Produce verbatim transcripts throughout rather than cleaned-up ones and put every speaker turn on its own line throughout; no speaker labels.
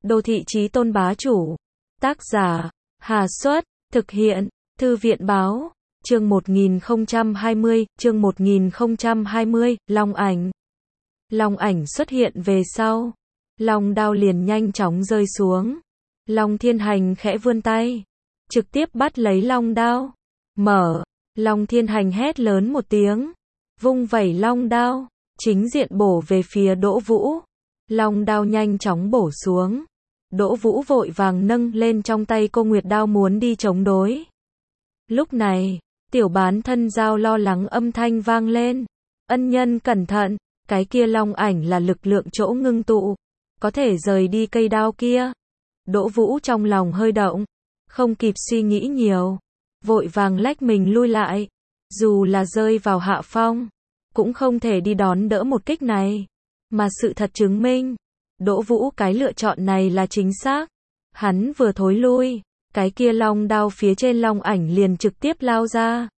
Đô thị chí tôn bá chủ. Tác giả, Hà Xuất, thực hiện, Thư viện báo, chương một nghìn không trăm hai mươi, chương một nghìn không trăm hai mươi, long ảnh. Long ảnh xuất hiện về sau. Long đao liền nhanh chóng rơi xuống. Long Thiên Hành khẽ vươn tay, trực tiếp bắt lấy long đao. Mở, Long Thiên Hành hét lớn một tiếng, vung vẩy long đao, chính diện bổ về phía Đỗ Vũ. Long đao nhanh chóng bổ xuống. Đỗ Vũ vội vàng nâng lên trong tay cô nguyệt đao muốn đi chống đối. Lúc này, tiểu bán thân giao lo lắng âm thanh vang lên. Ân nhân cẩn thận, cái kia long ảnh là lực lượng chỗ ngưng tụ, có thể rời đi cây đao kia. Đỗ Vũ trong lòng hơi động, không kịp suy nghĩ nhiều, vội vàng lách mình lui lại. Dù là rơi vào hạ phong, cũng không thể đi đón đỡ một kích này. Mà sự thật chứng minh, Đỗ Vũ cái lựa chọn này là chính xác. Hắn vừa thối lui, cái kia long đao phía trên long ảnh liền trực tiếp lao ra.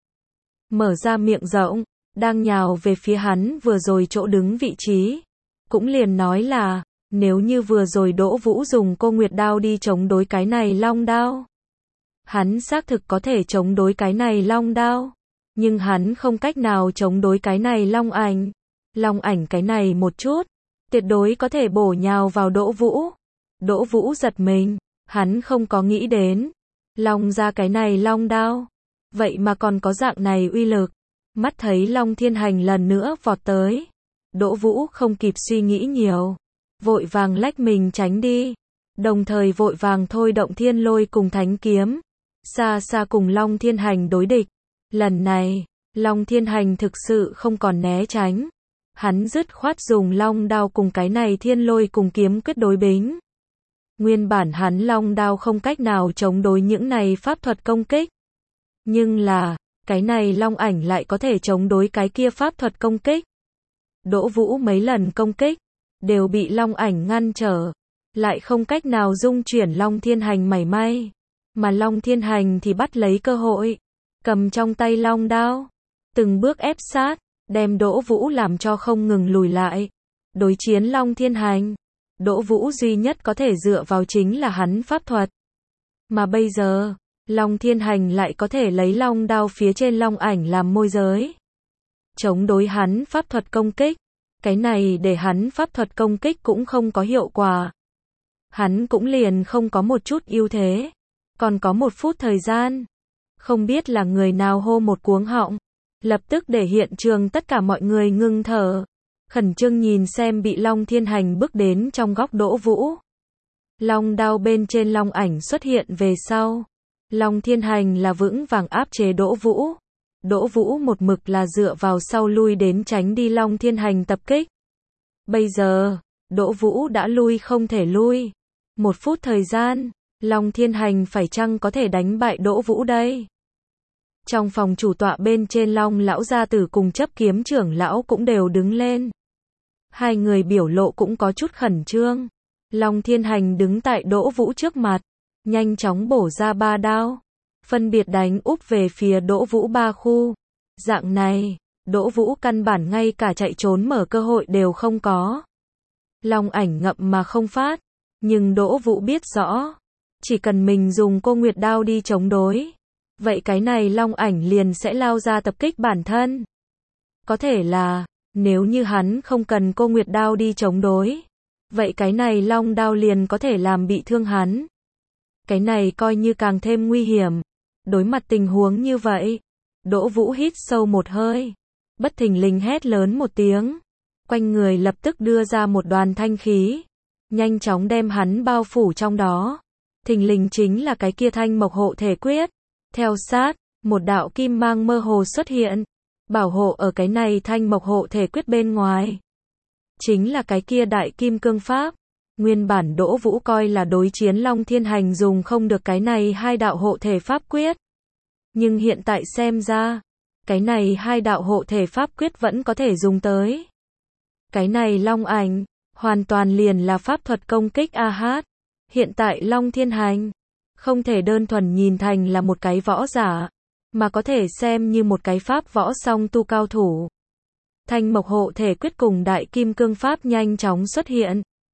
Mở ra miệng rộng, đang nhào về phía hắn vừa rồi chỗ đứng vị trí. Cũng liền nói là, nếu như vừa rồi Đỗ Vũ dùng cô nguyệt đao đi chống đối cái này long đao, hắn xác thực có thể chống đối cái này long đao. Nhưng hắn không cách nào chống đối cái này long ảnh. Long ảnh cái này một chút, tuyệt đối có thể bổ nhào vào Đỗ Vũ. Đỗ Vũ giật mình, hắn không có nghĩ đến, long ra cái này long đao, vậy mà còn có dạng này uy lực. Mắt thấy Long Thiên Hành lần nữa vọt tới, Đỗ Vũ không kịp suy nghĩ nhiều, vội vàng lách mình tránh đi, đồng thời vội vàng thôi động thiên lôi cùng thánh kiếm, xa xa cùng Long Thiên Hành đối địch. Lần này, Long Thiên Hành thực sự không còn né tránh. Hắn dứt khoát dùng long đao cùng cái này thiên lôi cùng kiếm quyết đối bính. Nguyên bản hắn long đao không cách nào chống đối những này pháp thuật công kích. Nhưng là, cái này long ảnh lại có thể chống đối cái kia pháp thuật công kích. Đỗ Vũ mấy lần công kích, đều bị long ảnh ngăn trở, lại không cách nào dung chuyển Long Thiên Hành mảy may. Mà Long Thiên Hành thì bắt lấy cơ hội, cầm trong tay long đao, từng bước ép sát, đem Đỗ Vũ làm cho không ngừng lùi lại. Đối chiến Long Thiên Hành, Đỗ Vũ duy nhất có thể dựa vào chính là hắn pháp thuật. Mà bây giờ, Long Thiên Hành lại có thể lấy long đao phía trên long ảnh làm môi giới, chống đối hắn pháp thuật công kích. Cái này để hắn pháp thuật công kích cũng không có hiệu quả. Hắn cũng liền không có một chút ưu thế. Còn có một phút thời gian, không biết là người nào hô một cuống họng, lập tức để hiện trường tất cả mọi người ngưng thở, khẩn trương nhìn xem bị Long Thiên Hành bước đến trong góc Đỗ Vũ. Long đao bên trên long ảnh xuất hiện về sau, Long Thiên Hành là vững vàng áp chế Đỗ Vũ. Đỗ Vũ một mực là dựa vào sau lui đến tránh đi Long Thiên Hành tập kích. Bây giờ, Đỗ Vũ đã lui không thể lui. Một phút thời gian, Long Thiên Hành phải chăng có thể đánh bại Đỗ Vũ đây? Trong phòng chủ tọa bên trên Long lão gia tử cùng chấp kiếm trưởng lão cũng đều đứng lên. Hai người biểu lộ cũng có chút khẩn trương. Long Thiên Hành đứng tại Đỗ Vũ trước mặt, nhanh chóng bổ ra ba đao, phân biệt đánh úp về phía Đỗ Vũ ba khu. Dạng này, Đỗ Vũ căn bản ngay cả chạy trốn mở cơ hội đều không có. Long ảnh ngậm mà không phát, nhưng Đỗ Vũ biết rõ, chỉ cần mình dùng cô nguyệt đao đi chống đối, vậy cái này long ảnh liền sẽ lao ra tập kích bản thân. Có thể là, nếu như hắn không cần cô nguyệt đao đi chống đối, vậy cái này long đao liền có thể làm bị thương hắn. Cái này coi như càng thêm nguy hiểm. Đối mặt tình huống như vậy, Đỗ Vũ hít sâu một hơi, bất thình lình hét lớn một tiếng, quanh người lập tức đưa ra một đoàn thanh khí, nhanh chóng đem hắn bao phủ trong đó. Thình lình chính là cái kia thanh mộc hộ thể quyết. Theo sát, một đạo kim mang mơ hồ xuất hiện, bảo hộ ở cái này thanh mộc hộ thể quyết bên ngoài. Chính là cái kia đại kim cương pháp. Nguyên bản Đỗ Vũ coi là đối chiến Long Thiên Hành dùng không được cái này hai đạo hộ thể pháp quyết. Nhưng hiện tại xem ra, cái này hai đạo hộ thể pháp quyết vẫn có thể dùng tới. Cái này long ảnh, hoàn toàn liền là pháp thuật công kích a hát. Hiện tại Long Thiên Hành, không thể đơn thuần nhìn thành là một cái võ giả, mà có thể xem như một cái pháp võ song tu cao thủ. Thanh mộc hộ thể quyết cùng đại kim cương pháp nhanh chóng xuất hiện.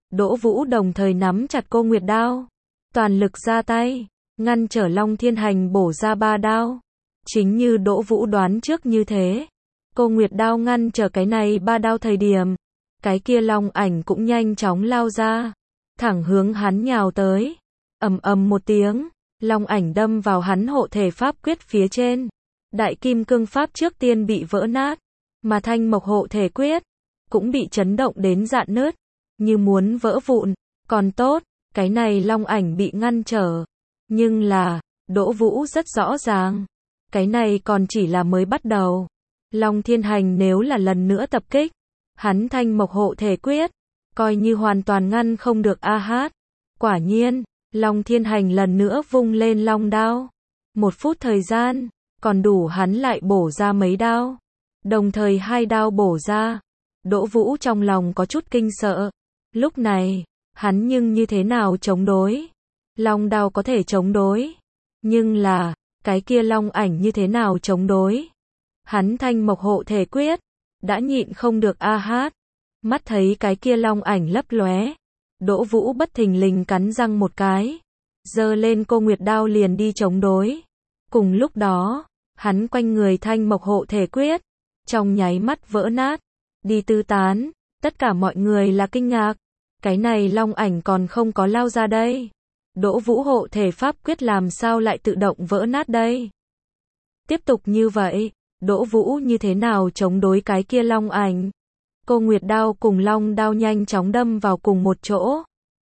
Đỗ Vũ đồng thời nắm chặt cô Nguyệt đao, toàn lực ra tay, ngăn trở Long Thiên Hành bổ ra ba đao. Chính như Đỗ Vũ đoán trước như thế, cô Nguyệt đao ngăn trở cái này ba đao thời điểm, cái kia long ảnh cũng nhanh chóng lao ra, thẳng hướng hắn nhào tới. Ầm ầm một tiếng, long ảnh đâm vào hắn hộ thể pháp quyết phía trên. Đại kim cương pháp trước tiên bị vỡ nát, mà thanh mộc hộ thể quyết cũng bị chấn động đến rạn nứt, như muốn vỡ vụn. Còn tốt, cái này long ảnh bị ngăn trở. Nhưng là, Đỗ Vũ rất rõ ràng, cái này còn chỉ là mới bắt đầu. Long Thiên Hành nếu là lần nữa tập kích, hắn thanh mộc hộ thể quyết, coi như hoàn toàn ngăn không được a hát. Quả nhiên, Long Thiên Hành lần nữa vung lên long đao. Một phút thời gian, còn đủ hắn lại bổ ra mấy đao. Đồng thời hai đao bổ ra, Đỗ Vũ trong lòng có chút kinh sợ. Lúc này, hắn nhưng như thế nào chống đối? Long đao có thể chống đối, nhưng là, cái kia long ảnh như thế nào chống đối? Hắn thanh mộc hộ thể quyết, đã nhịn không được a hát. Mắt thấy cái kia long ảnh lấp lóe, Đỗ Vũ bất thình lình cắn răng một cái, giơ lên cô Nguyệt đao liền đi chống đối. Cùng lúc đó, hắn quanh người thanh mộc hộ thể quyết, trong nháy mắt vỡ nát, đi tứ tán. Tất cả mọi người là kinh ngạc, cái này long ảnh còn không có lao ra đây. Đỗ Vũ hộ thể pháp quyết làm sao lại tự động vỡ nát đây? Tiếp tục như vậy, Đỗ Vũ như thế nào chống đối cái kia long ảnh? Cô Nguyệt đao cùng long đao nhanh chóng đâm vào cùng một chỗ.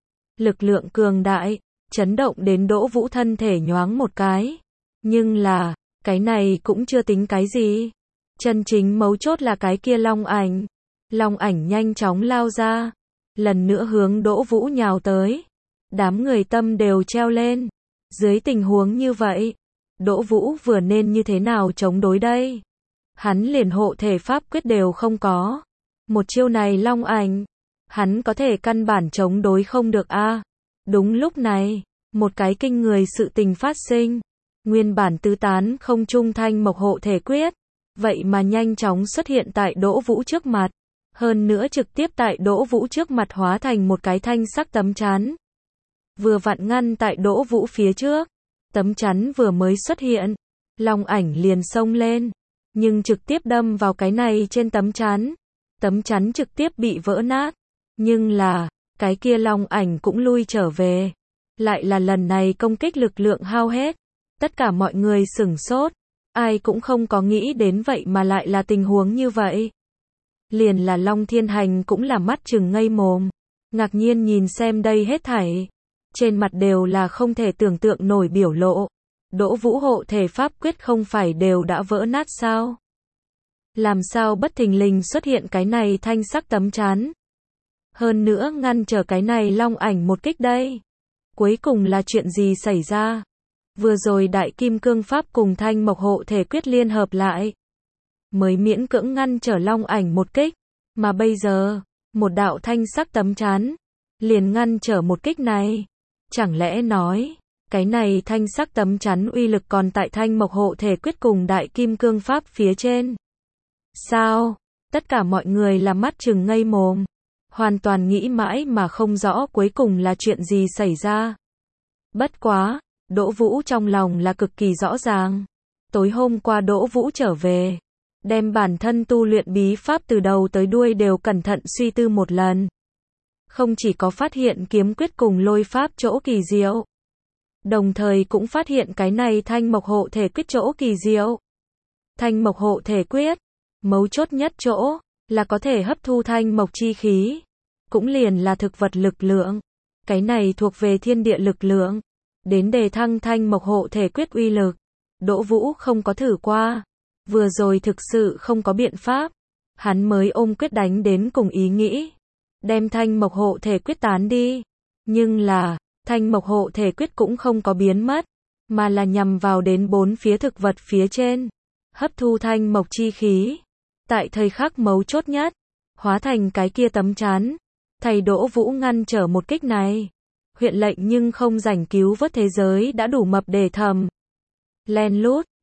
Lực lượng cường đại, chấn động đến Đỗ Vũ thân thể nhoáng một cái. Nhưng là, cái này cũng chưa tính cái gì. Chân chính mấu chốt là cái kia long ảnh. Long ảnh nhanh chóng lao ra, lần nữa hướng Đỗ Vũ nhào tới. Đám người tâm đều treo lên. Dưới tình huống như vậy, Đỗ Vũ vừa nên như thế nào chống đối đây? Hắn liền hộ thể pháp quyết đều không có. Một chiêu này long ảnh, hắn có thể căn bản chống đối không được a. À, đúng lúc này, một cái kinh người sự tình phát sinh. Nguyên bản tứ tán không trung thanh mộc hộ thể quyết, vậy mà nhanh chóng xuất hiện tại Đỗ Vũ trước mặt. Hơn nữa trực tiếp tại Đỗ Vũ trước mặt hóa thành một cái thanh sắc tấm chắn. Vừa vặn ngăn tại Đỗ Vũ phía trước. Tấm chắn vừa mới xuất hiện, long ảnh liền xông lên, nhưng trực tiếp đâm vào cái này trên tấm chắn. Tấm chắn trực tiếp bị vỡ nát. Nhưng là, cái kia long ảnh cũng lui trở về. Lại là lần này công kích lực lượng hao hết. Tất cả mọi người sửng sốt. Ai cũng không có nghĩ đến vậy mà lại là tình huống như vậy. Liền là Long Thiên Hành cũng là mắt trừng ngây mồm. Ngạc nhiên nhìn xem đây hết thảy. Trên mặt đều là không thể tưởng tượng nổi biểu lộ. Đỗ Vũ hộ thể pháp quyết không phải đều đã vỡ nát sao? Làm sao bất thình lình xuất hiện cái này thanh sắc tấm chắn? Hơn nữa ngăn trở cái này long ảnh một kích đây. Cuối cùng là chuyện gì xảy ra? Vừa rồi đại kim cương pháp cùng thanh mộc hộ thể quyết liên hợp lại, mới miễn cưỡng ngăn trở long ảnh một kích. Mà bây giờ, một đạo thanh sắc tấm chắn, liền ngăn trở một kích này. Chẳng lẽ nói, cái này thanh sắc tấm chắn uy lực còn tại thanh mộc hộ thể quyết cùng đại kim cương pháp phía trên? Sao? Tất cả mọi người là mắt trừng ngây mồm. Hoàn toàn nghĩ mãi mà không rõ cuối cùng là chuyện gì xảy ra. Bất quá, Đỗ Vũ trong lòng là cực kỳ rõ ràng. Tối hôm qua Đỗ Vũ trở về, đem bản thân tu luyện bí pháp từ đầu tới đuôi đều cẩn thận suy tư một lần. Không chỉ có phát hiện kiếm quyết cùng lôi pháp chỗ kỳ diệu, đồng thời cũng phát hiện cái này thanh mộc hộ thể quyết chỗ kỳ diệu. Thanh mộc hộ thể quyết, mấu chốt nhất chỗ, là có thể hấp thu thanh mộc chi khí, cũng liền là thực vật lực lượng. Cái này thuộc về thiên địa lực lượng, đến đề thăng thanh mộc hộ thể quyết uy lực. Đỗ Vũ không có thử qua, vừa rồi thực sự không có biện pháp, hắn mới ôm quyết đánh đến cùng ý nghĩ, đem thanh mộc hộ thể quyết tán đi. Nhưng là, thanh mộc hộ thể quyết cũng không có biến mất, mà là nhằm vào đến bốn phía thực vật phía trên, hấp thu thanh mộc chi khí. Tại thời khắc mấu chốt nhất, hóa thành cái kia tấm chắn, thầy Đỗ Vũ ngăn trở một kích này. Huyện lệnh nhưng không rảnh cứu vớt thế giới đã đủ mập để thầm. Len lút,